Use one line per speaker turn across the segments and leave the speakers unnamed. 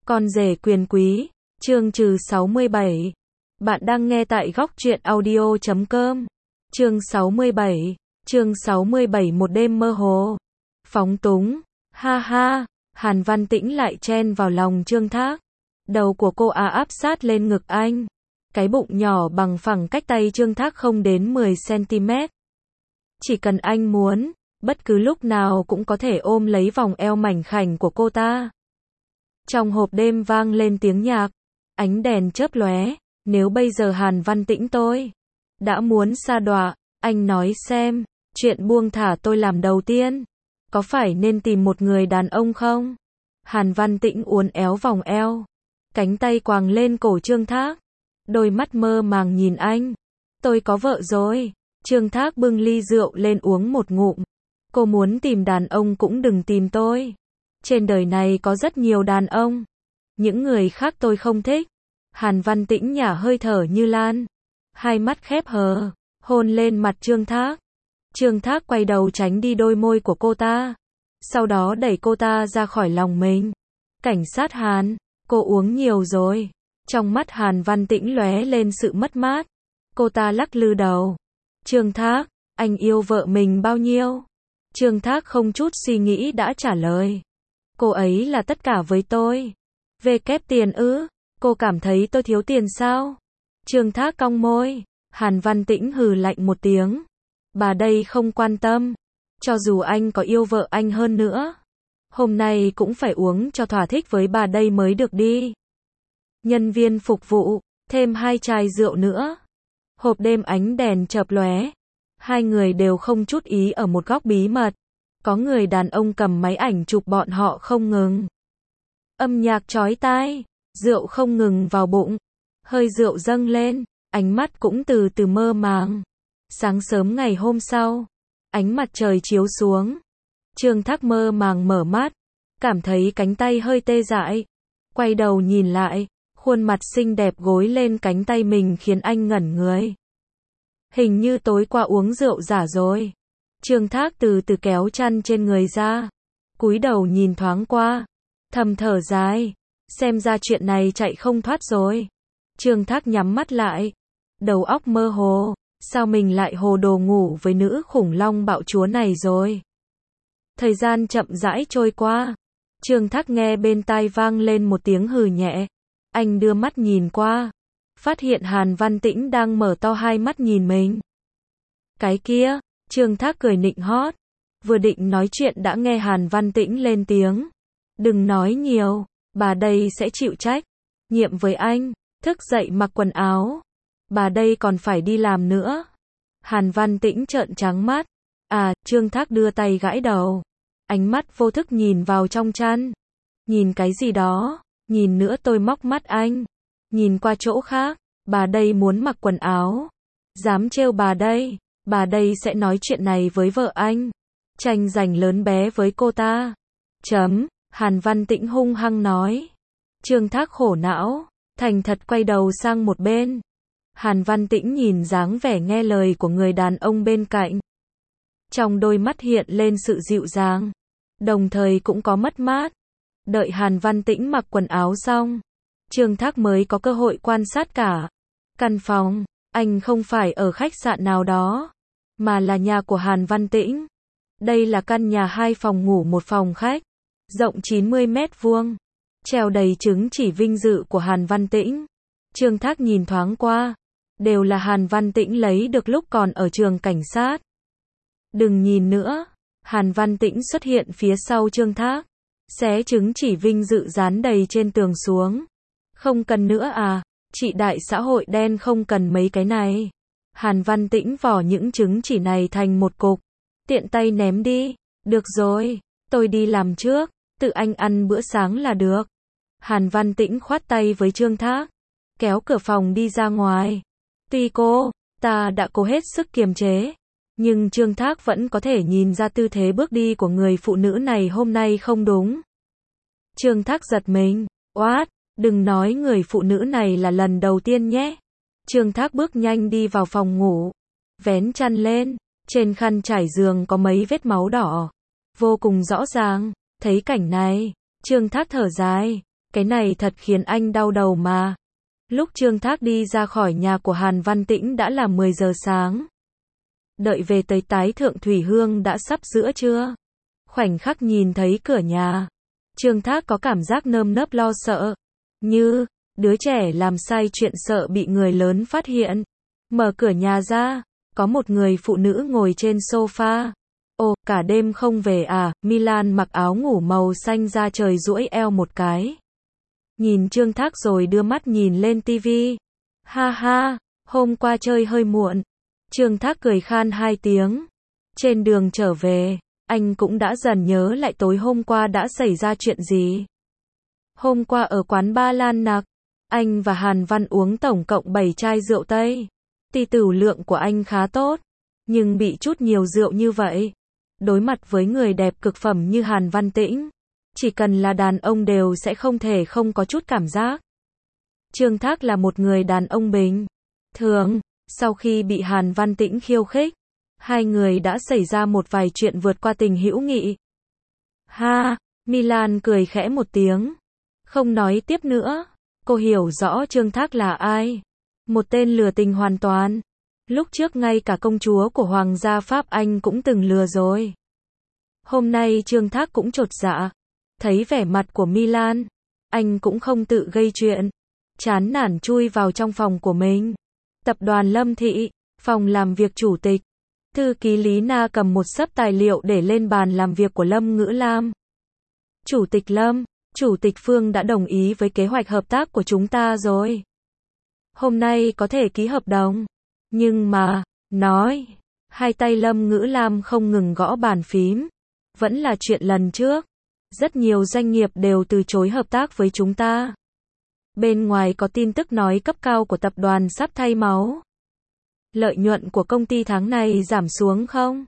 Con rể quyền quý, chương trừ 67. Bạn đang nghe tại góc truyện audio.com. Chương 67, chương 67 một đêm mơ hồ. Phóng túng, ha ha, Hàn Văn Tĩnh lại chen vào lòng Trương Thác. Đầu của cô áp sát lên ngực anh. Cái bụng nhỏ bằng phẳng cách tay Trương Thác không đến 10cm. Chỉ cần anh muốn, bất cứ lúc nào cũng có thể ôm lấy vòng eo mảnh khảnh của cô ta. Trong hộp đêm vang lên tiếng nhạc, ánh đèn chớp lóe. Nếu bây giờ Hàn Văn Tĩnh tôi đã muốn sa đọa, anh nói xem, chuyện buông thả tôi làm đầu tiên, có phải nên tìm một người đàn ông không? Hàn Văn Tĩnh uốn éo vòng eo, cánh tay quàng lên cổ Trương Thác, đôi mắt mơ màng nhìn anh. Tôi có vợ rồi. Trương Thác bưng ly rượu lên uống một ngụm. Cô muốn tìm đàn ông cũng đừng tìm tôi. Trên đời này có rất nhiều đàn ông. Những người khác tôi không thích. Hàn Văn Tĩnh nhả hơi thở như lan. Hai mắt khép hờ, hôn lên mặt Trương Thác. Trương Thác quay đầu tránh đi đôi môi của cô ta. Sau đó đẩy cô ta ra khỏi lòng mình. Cảnh sát Hàn, cô uống nhiều rồi. Trong mắt Hàn Văn Tĩnh lóe lên sự mất mát. Cô ta lắc lư đầu. Trương Thác, anh yêu vợ mình bao nhiêu? Trương Thác không chút suy nghĩ đã trả lời. Cô ấy là tất cả với tôi. Về kép tiền ư? Cô cảm thấy tôi thiếu tiền sao? Trương Thác cong môi. Hàn Văn Tĩnh hừ lạnh một tiếng. Bà đây không quan tâm. Cho dù anh có yêu vợ anh hơn nữa, hôm nay cũng phải uống cho thỏa thích với bà đây mới được đi. Nhân viên phục vụ, thêm 2 chai rượu nữa. Hộp đêm ánh đèn chợp lóe. Hai người đều không chút ý ở một góc bí mật. Có người đàn ông cầm máy ảnh chụp bọn họ không ngừng. Âm nhạc chói tai, rượu không ngừng vào bụng. Hơi rượu dâng lên, ánh mắt cũng từ từ mơ màng. Sáng sớm ngày hôm sau, ánh mặt trời chiếu xuống. Trương Thác mơ màng mở mắt, cảm thấy cánh tay hơi tê dại. Quay đầu nhìn lại, khuôn mặt xinh đẹp gối lên cánh tay mình khiến anh ngẩn người. Hình như tối qua uống rượu giả rồi. Trương Thác từ từ kéo chăn trên người ra, cúi đầu nhìn thoáng qua, thầm thở dài, xem ra chuyện này chạy không thoát rồi. Trương Thác nhắm mắt lại, đầu óc mơ hồ, sao mình lại hồ đồ ngủ với nữ khủng long bạo chúa này rồi. Thời gian chậm rãi trôi qua, Trương Thác nghe bên tai vang lên một tiếng hừ nhẹ. Anh đưa mắt nhìn qua, phát hiện Hàn Văn Tĩnh đang mở to hai mắt nhìn mình. Cái kia, Trương Thác cười nịnh hót. Vừa định nói chuyện đã nghe Hàn Văn Tĩnh lên tiếng. Đừng nói nhiều, bà đây sẽ chịu trách nhiệm với anh. Thức dậy mặc quần áo. Bà đây còn phải đi làm nữa. Hàn Văn Tĩnh trợn trắng mắt. Trương Thác đưa tay gãi đầu. Ánh mắt vô thức nhìn vào trong chăn. Nhìn cái gì đó? Nhìn nữa tôi móc mắt anh. Nhìn qua chỗ khác, bà đây muốn mặc quần áo. Dám trêu bà đây sẽ nói chuyện này với vợ anh. Tranh giành lớn bé với cô ta. Hàn Văn Tĩnh hung hăng nói. Trương Thác khổ não, thành thật quay đầu sang một bên. Hàn Văn Tĩnh nhìn dáng vẻ nghe lời của người đàn ông bên cạnh. Trong đôi mắt hiện lên sự dịu dàng, đồng thời cũng có mất mát. Đợi Hàn Văn Tĩnh mặc quần áo xong, Trương Thác mới có cơ hội quan sát cả căn phòng. Anh không phải ở khách sạn nào đó, mà là nhà của Hàn Văn Tĩnh. Đây là căn nhà 2 phòng ngủ 1 phòng khách, rộng 90 mét vuông, treo đầy chứng chỉ vinh dự của Hàn Văn Tĩnh. Trương Thác nhìn thoáng qua, đều là Hàn Văn Tĩnh lấy được lúc còn ở trường cảnh sát. Đừng nhìn nữa. Hàn Văn Tĩnh xuất hiện phía sau Trương Thác, xé chứng chỉ vinh dự dán đầy trên tường xuống. Không cần nữa à? Chị đại xã hội đen không cần mấy cái này. Hàn Văn Tĩnh vò những chứng chỉ này thành một cục, tiện tay ném đi. Được rồi, tôi đi làm trước, tự anh ăn bữa sáng là được. Hàn Văn Tĩnh khoát tay với Trương Thác, kéo cửa phòng đi ra ngoài. Tuy cô ta đã cố hết sức kiềm chế, nhưng Trương Thác vẫn có thể nhìn ra tư thế bước đi của người phụ nữ này hôm nay không đúng. Trương Thác giật mình. Oát, đừng nói người phụ nữ này là lần đầu tiên nhé. Trương Thác bước nhanh đi vào phòng ngủ, vén chăn lên, trên khăn trải giường có mấy vết máu đỏ, vô cùng rõ ràng. Thấy cảnh này, Trương Thác thở dài, Cái này thật khiến anh đau đầu mà. Lúc Trương Thác đi ra khỏi nhà của Hàn Văn Tĩnh đã là 10 giờ sáng. Đợi về tới Tái Thượng Thủy Hương đã sắp giữa trưa. Khoảnh khắc nhìn thấy cửa nhà, Trương Thác có cảm giác nơm nớp lo sợ. Như, đứa trẻ làm sai chuyện sợ bị người lớn phát hiện. Mở cửa nhà ra, có một người phụ nữ ngồi trên sofa. Ồ, cả đêm không về à? Milan mặc áo ngủ màu xanh da trời duỗi eo một cái. Nhìn Trương Thác rồi đưa mắt nhìn lên tivi. Ha ha, hôm qua chơi hơi muộn. Trương Thác cười khan 2 tiếng. Trên đường trở về, anh cũng đã dần nhớ lại tối hôm qua đã xảy ra chuyện gì. Hôm qua ở quán Ba Lan Nặc, anh và Hàn Văn uống tổng cộng 7 chai rượu Tây. Tỷ tửu lượng của anh khá tốt, nhưng bị chút nhiều rượu như vậy. Đối mặt với người đẹp cực phẩm như Hàn Văn Tĩnh, chỉ cần là đàn ông đều sẽ không thể không có chút cảm giác. Trương Thác là một người đàn ông bình thường, sau khi bị Hàn Văn Tĩnh khiêu khích, hai người đã xảy ra một vài chuyện vượt qua tình hữu nghị. Ha, Milan cười khẽ một tiếng, không nói tiếp nữa. Cô hiểu rõ Trương Thác là ai. Một tên lừa tình hoàn toàn. Lúc trước ngay cả công chúa của Hoàng gia Pháp Anh cũng từng lừa rồi. Hôm nay Trương Thác cũng chột dạ. Thấy vẻ mặt của Milan, anh cũng không tự gây chuyện. Chán nản chui vào trong phòng của mình. Tập đoàn Lâm Thị, phòng làm việc chủ tịch. Thư ký Lý Na cầm một xấp tài liệu để lên bàn làm việc của Lâm Ngữ Lam. Chủ tịch Lâm, Chủ tịch Phương đã đồng ý với kế hoạch hợp tác của chúng ta rồi. Hôm nay có thể ký hợp đồng. Nhưng mà, nói, hai tay Lâm Ngữ Lam không ngừng gõ bàn phím. Vẫn là chuyện lần trước. Rất nhiều doanh nghiệp đều từ chối hợp tác với chúng ta. Bên ngoài có tin tức nói cấp cao của tập đoàn sắp thay máu. Lợi nhuận của công ty tháng này giảm xuống không?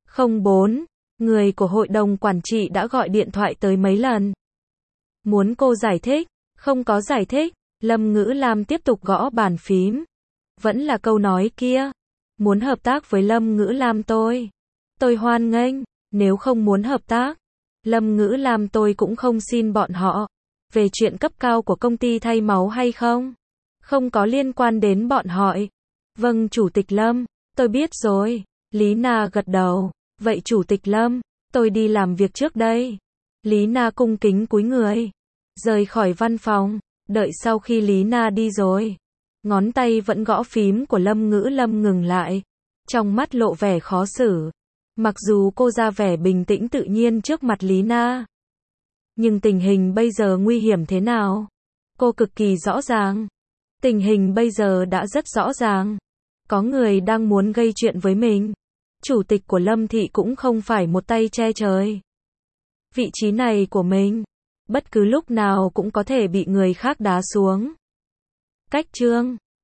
04. Người của hội đồng quản trị đã gọi điện thoại tới mấy lần. Muốn cô giải thích, không có giải thích. Lâm Ngữ Lam tiếp tục gõ bàn phím. Vẫn là câu nói kia. Muốn hợp tác với Lâm Ngữ Lam tôi hoan nghênh. Nếu không muốn hợp tác, Lâm Ngữ Lam tôi cũng không xin bọn họ. Về chuyện cấp cao của công ty thay máu hay không? Không có liên quan đến bọn họ. Vâng Chủ tịch Lâm, tôi biết rồi. Lý Na gật đầu. Vậy Chủ tịch Lâm, tôi đi làm việc trước đây. Lý Na cung kính cúi người. Rời khỏi văn phòng. Đợi sau khi Lý Na đi rồi. Ngón tay vẫn gõ phím của Lâm Ngữ Lâm ngừng lại. Trong mắt lộ vẻ khó xử. Mặc dù cô ra vẻ bình tĩnh tự nhiên trước mặt Lý Na. Nhưng tình hình bây giờ nguy hiểm thế nào? Cô cực kỳ rõ ràng. Tình hình bây giờ đã rất rõ ràng. Có người đang muốn gây chuyện với mình. Chủ tịch của Lâm Thị cũng không phải một tay che trời. Vị trí này của mình, bất cứ lúc nào cũng có thể bị người khác đá xuống. Cách chương